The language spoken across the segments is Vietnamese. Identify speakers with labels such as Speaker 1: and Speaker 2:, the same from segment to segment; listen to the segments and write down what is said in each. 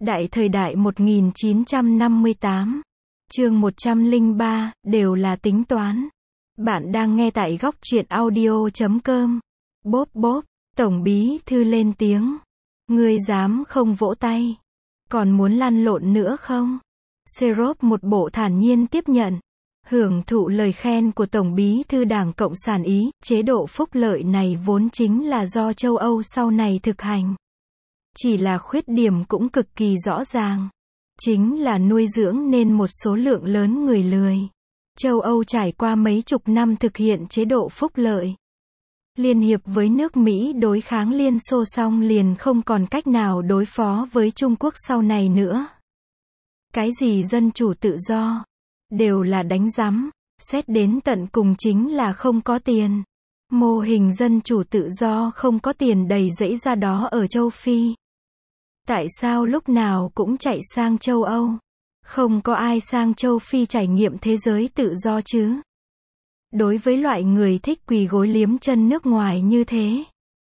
Speaker 1: Đại thời đại 1958. Chương 103, đều là tính toán. Bạn đang nghe tại góc truyện audio.com. Bốp bốp, Tổng bí thư lên tiếng. Ngươi dám không vỗ tay? Còn muốn lăn lộn nữa không? Serop một bộ thản nhiên tiếp nhận. Hưởng thụ lời khen của Tổng bí thư Đảng Cộng sản Ý, chế độ phúc lợi này vốn chính là do châu Âu sau này thực hành. Chỉ là khuyết điểm cũng cực kỳ rõ ràng. Chính là nuôi dưỡng nên một số lượng lớn người lười. Châu Âu trải qua mấy chục năm thực hiện chế độ phúc lợi. Liên hiệp với nước Mỹ đối kháng Liên Xô xong liền không còn cách nào đối phó với Trung Quốc sau này nữa. Cái gì dân chủ tự do, đều là đánh rắm, xét đến tận cùng chính là không có tiền. Mô hình dân chủ tự do không có tiền đầy rẫy ra đó ở châu Phi. Tại sao lúc nào cũng chạy sang châu Âu? Không có ai sang châu Phi trải nghiệm thế giới tự do chứ? Đối với loại người thích quỳ gối liếm chân nước ngoài như thế,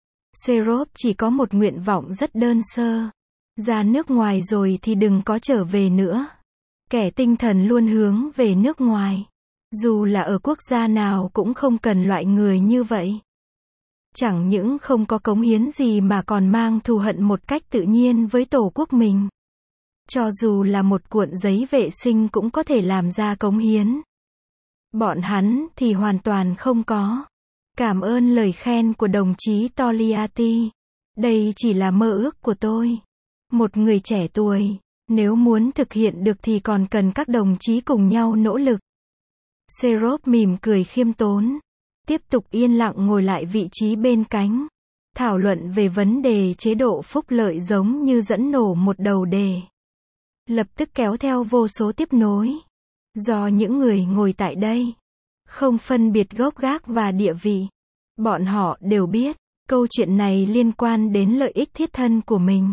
Speaker 1: Serop chỉ có một nguyện vọng rất đơn sơ. Ra nước ngoài rồi thì đừng có trở về nữa. Kẻ tinh thần luôn hướng về nước ngoài. Dù là ở quốc gia nào cũng không cần loại người như vậy. Chẳng những không có cống hiến gì mà còn mang thù hận một cách tự nhiên với tổ quốc mình. Cho dù là một cuộn giấy vệ sinh cũng có thể làm ra cống hiến. Bọn hắn thì hoàn toàn không có. Cảm ơn lời khen của đồng chí Togliatti. Đây chỉ là mơ ước của tôi. Một người trẻ tuổi, nếu muốn thực hiện được thì còn cần các đồng chí cùng nhau nỗ lực. Serop mỉm cười khiêm tốn. Tiếp tục yên lặng ngồi lại vị trí bên cánh. Thảo luận về vấn đề chế độ phúc lợi giống như dẫn nổ một đầu đề. Lập tức kéo theo vô số tiếp nối. Do những người ngồi tại đây không phân biệt gốc gác và địa vị. Bọn họ đều biết, câu chuyện này liên quan đến lợi ích thiết thân của mình.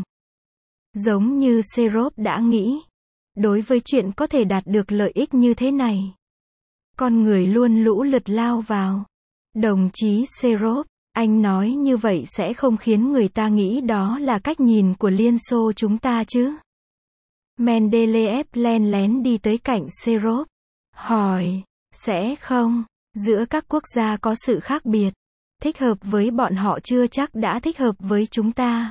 Speaker 1: Giống như Serop đã nghĩ. Đối với chuyện có thể đạt được lợi ích như thế này, con người luôn lũ lượt lao vào. Đồng chí Serop, anh nói như vậy sẽ không khiến người ta nghĩ đó là cách nhìn của Liên Xô chúng ta chứ? Mendeleev len lén đi tới cạnh Serop. Hỏi, sẽ không? Giữa các quốc gia có sự khác biệt. Thích hợp với bọn họ chưa chắc đã thích hợp với chúng ta.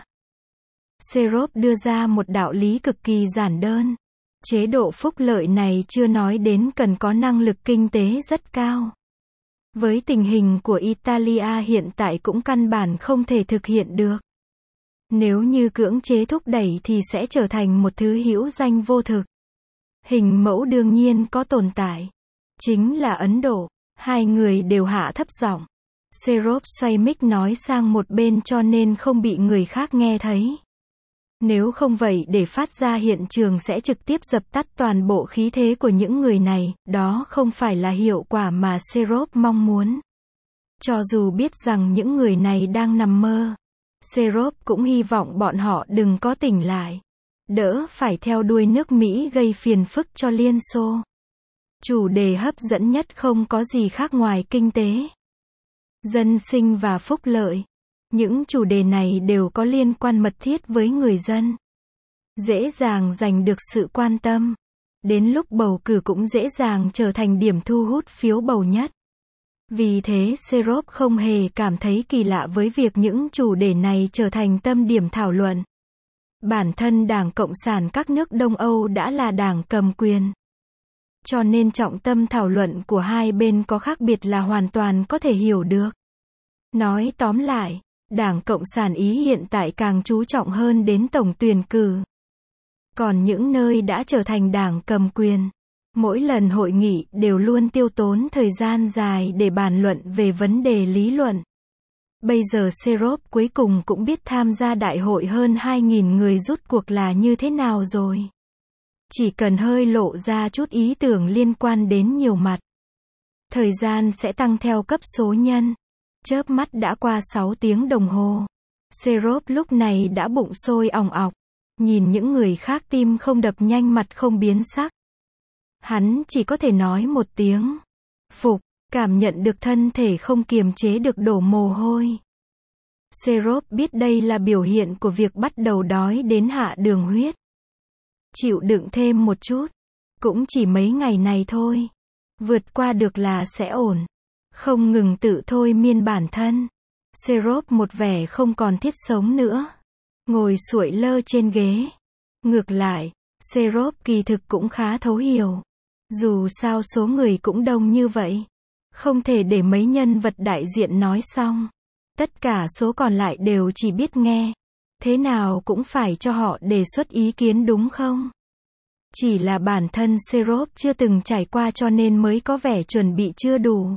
Speaker 1: Serop đưa ra một đạo lý cực kỳ giản đơn. Chế độ phúc lợi này chưa nói đến cần có năng lực kinh tế rất cao. Với tình hình của Italia hiện tại cũng căn bản không thể thực hiện được. Nếu như cưỡng chế thúc đẩy thì sẽ trở thành một thứ hữu danh vô thực. Hình mẫu đương nhiên có tồn tại. Chính là Ấn Độ. Hai người đều hạ thấp giọng. Serop xoay mic nói sang một bên cho nên không bị người khác nghe thấy. Nếu không vậy để phát ra hiện trường sẽ trực tiếp dập tắt toàn bộ khí thế của những người này, đó không phải là hiệu quả mà Serop mong muốn. Cho dù biết rằng những người này đang nằm mơ, Serop cũng hy vọng bọn họ đừng có tỉnh lại. Đỡ phải theo đuôi nước Mỹ gây phiền phức cho Liên Xô. Chủ đề hấp dẫn nhất không có gì khác ngoài kinh tế, dân sinh và phúc lợi. Những chủ đề này đều có liên quan mật thiết với người dân. Dễ dàng giành được sự quan tâm. Đến lúc bầu cử cũng dễ dàng trở thành điểm thu hút phiếu bầu nhất. Vì thế Serop không hề cảm thấy kỳ lạ với việc những chủ đề này trở thành tâm điểm thảo luận. Bản thân Đảng Cộng sản các nước Đông Âu đã là đảng cầm quyền. Cho nên trọng tâm thảo luận của hai bên có khác biệt là hoàn toàn có thể hiểu được. Nói tóm lại, Đảng Cộng sản Ý hiện tại càng chú trọng hơn đến tổng tuyển cử. Còn những nơi đã trở thành đảng cầm quyền, mỗi lần hội nghị đều luôn tiêu tốn thời gian dài để bàn luận về vấn đề lý luận. Bây giờ Serop cuối cùng cũng biết tham gia đại hội hơn 2.000 người rút cuộc là như thế nào rồi. Chỉ cần hơi lộ ra chút ý tưởng liên quan đến nhiều mặt, thời gian sẽ tăng theo cấp số nhân. Chớp mắt đã qua 6 tiếng đồng hồ. Serop lúc này đã bụng sôi òng ọc. Nhìn những người khác tim không đập nhanh mặt không biến sắc. Hắn chỉ có thể nói một tiếng phục, cảm nhận được thân thể không kiềm chế được đổ mồ hôi. Serop biết đây là biểu hiện của việc bắt đầu đói đến hạ đường huyết. chịu đựng thêm một chút. Cũng chỉ mấy ngày này thôi. Vượt qua được là sẽ ổn. Không ngừng tự thôi miên bản thân. Serop một vẻ không còn thiết sống nữa. Ngồi xuội lơ trên ghế. Ngược lại, Serop kỳ thực cũng khá thấu hiểu. Dù sao số người cũng đông như vậy. Không thể để mấy nhân vật đại diện nói xong. Tất cả số còn lại đều chỉ biết nghe. Thế nào cũng phải cho họ đề xuất ý kiến đúng không? Chỉ là bản thân Serop chưa từng trải qua cho nên mới có vẻ chuẩn bị chưa đủ.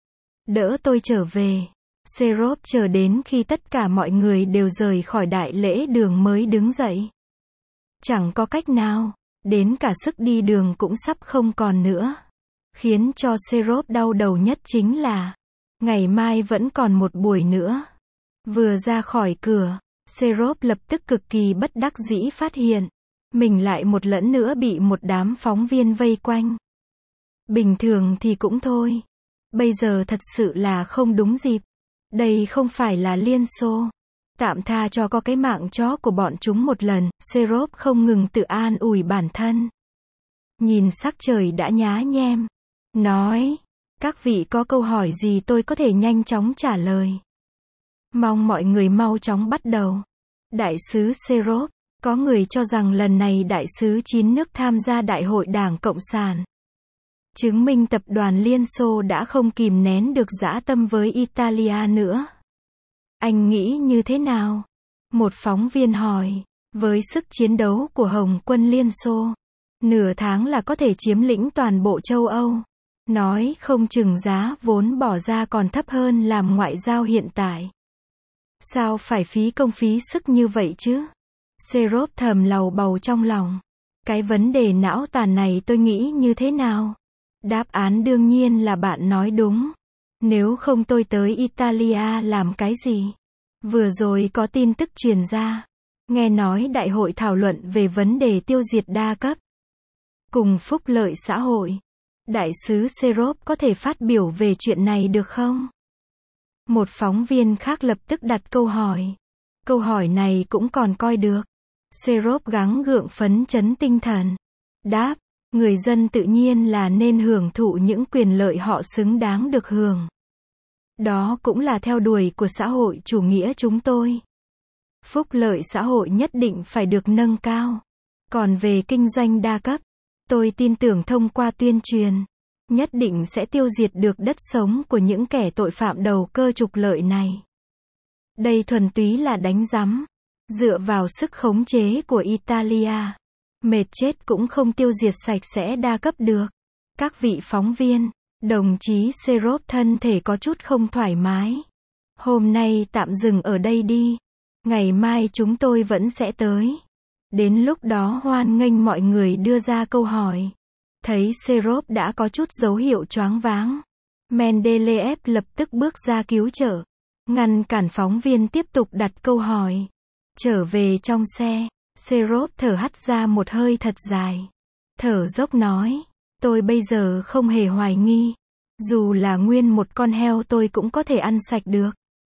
Speaker 1: Đỡ tôi trở về. Serop chờ đến khi tất cả mọi người đều rời khỏi đại lễ đường mới đứng dậy. Chẳng có cách nào. Đến cả sức đi đường cũng sắp không còn nữa. Khiến cho Serop đau đầu nhất chính là ngày mai vẫn còn một buổi nữa. Vừa ra khỏi cửa, Serop lập tức cực kỳ bất đắc dĩ phát hiện mình lại một lần nữa bị một đám phóng viên vây quanh. Bình thường thì cũng thôi. Bây giờ thật sự là không đúng dịp. Đây không phải là Liên Xô. Tạm tha cho có cái mạng chó của bọn chúng một lần, Serop không ngừng tự an ủi bản thân. Nhìn sắc trời đã nhá nhem. Nói, các vị có câu hỏi gì tôi có thể nhanh chóng trả lời. Mong mọi người mau chóng bắt đầu. Đại sứ Serop, có người cho rằng lần này đại sứ 9 nước tham gia Đại hội Đảng Cộng sản. Chứng minh tập đoàn Liên Xô đã không kìm nén được dã tâm với Italia nữa. Anh nghĩ như thế nào? Một phóng viên hỏi. Với sức chiến đấu của Hồng quân Liên Xô, nửa tháng là có thể chiếm lĩnh toàn bộ châu Âu. Nói không chừng giá vốn bỏ ra còn thấp hơn làm ngoại giao hiện tại. Sao phải phí công phí sức như vậy chứ? Serop thầm lầu bầu trong lòng. Cái vấn đề não tàn này tôi nghĩ như thế nào? Đáp án đương nhiên là bạn nói đúng. Nếu không tôi tới Italia làm cái gì? Vừa rồi có tin tức truyền ra. Nghe nói đại hội thảo luận về vấn đề tiêu diệt đa cấp cùng phúc lợi xã hội. Đại sứ Serop có thể phát biểu về chuyện này được không? Một phóng viên khác lập tức đặt câu hỏi. Câu hỏi này cũng còn coi được. Serop gắng gượng phấn chấn tinh thần. Đáp, người dân tự nhiên là nên hưởng thụ những quyền lợi họ xứng đáng được hưởng. Đó cũng là theo đuổi của xã hội chủ nghĩa chúng tôi. Phúc lợi xã hội nhất định phải được nâng cao. Còn về kinh doanh đa cấp, tôi tin tưởng thông qua tuyên truyền, nhất định sẽ tiêu diệt được đất sống của những kẻ tội phạm đầu cơ trục lợi này. Đây thuần túy là đánh giám. Dựa vào sức khống chế của Italia, mệt chết cũng không tiêu diệt sạch sẽ đa cấp được. Các vị phóng viên, đồng chí Serop thân thể có chút không thoải mái. Hôm nay tạm dừng ở đây đi. Ngày mai chúng tôi vẫn sẽ tới. Đến lúc đó hoan nghênh mọi người đưa ra câu hỏi. Thấy Serop đã có chút dấu hiệu choáng váng. Mendeleev lập tức bước ra cứu trợ. Ngăn cản phóng viên tiếp tục đặt câu hỏi. Trở về trong xe, Serop thở hắt ra một hơi thật dài. Thở dốc nói, tôi bây giờ không hề hoài nghi. Dù là nguyên một con heo tôi cũng có thể ăn sạch được.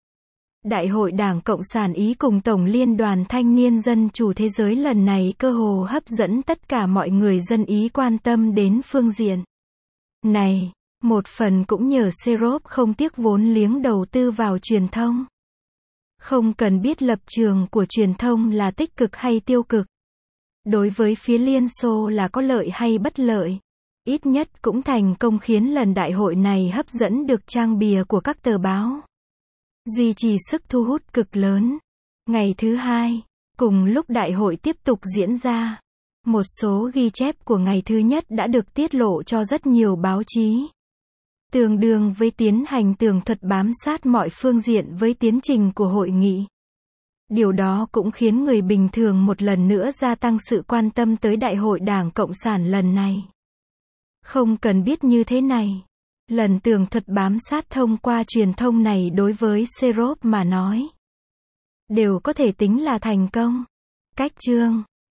Speaker 1: Đại hội Đảng Cộng sản Ý cùng Tổng Liên đoàn Thanh niên Dân chủ Thế giới lần này cơ hồ hấp dẫn tất cả mọi người dân Ý quan tâm đến phương diện này. Một phần cũng nhờ Serop không tiếc vốn liếng đầu tư vào truyền thông. Không cần biết lập trường của truyền thông là tích cực hay tiêu cực. Đối với phía Liên Xô là có lợi hay bất lợi. Ít nhất cũng thành công khiến lần đại hội này hấp dẫn được trang bìa của các tờ báo. Duy trì sức thu hút cực lớn. Ngày thứ hai, cùng lúc đại hội tiếp tục diễn ra, một số ghi chép của ngày thứ nhất đã được tiết lộ cho rất nhiều báo chí. Tương đương với tiến hành tường thuật bám sát mọi phương diện với tiến trình của hội nghị. Điều đó cũng khiến người bình thường một lần nữa gia tăng sự quan tâm tới Đại hội Đảng Cộng sản lần này. Không cần biết như thế này. Lần tường thuật bám sát thông qua truyền thông này đối với Serop mà nói, đều có thể tính là thành công. Cách chương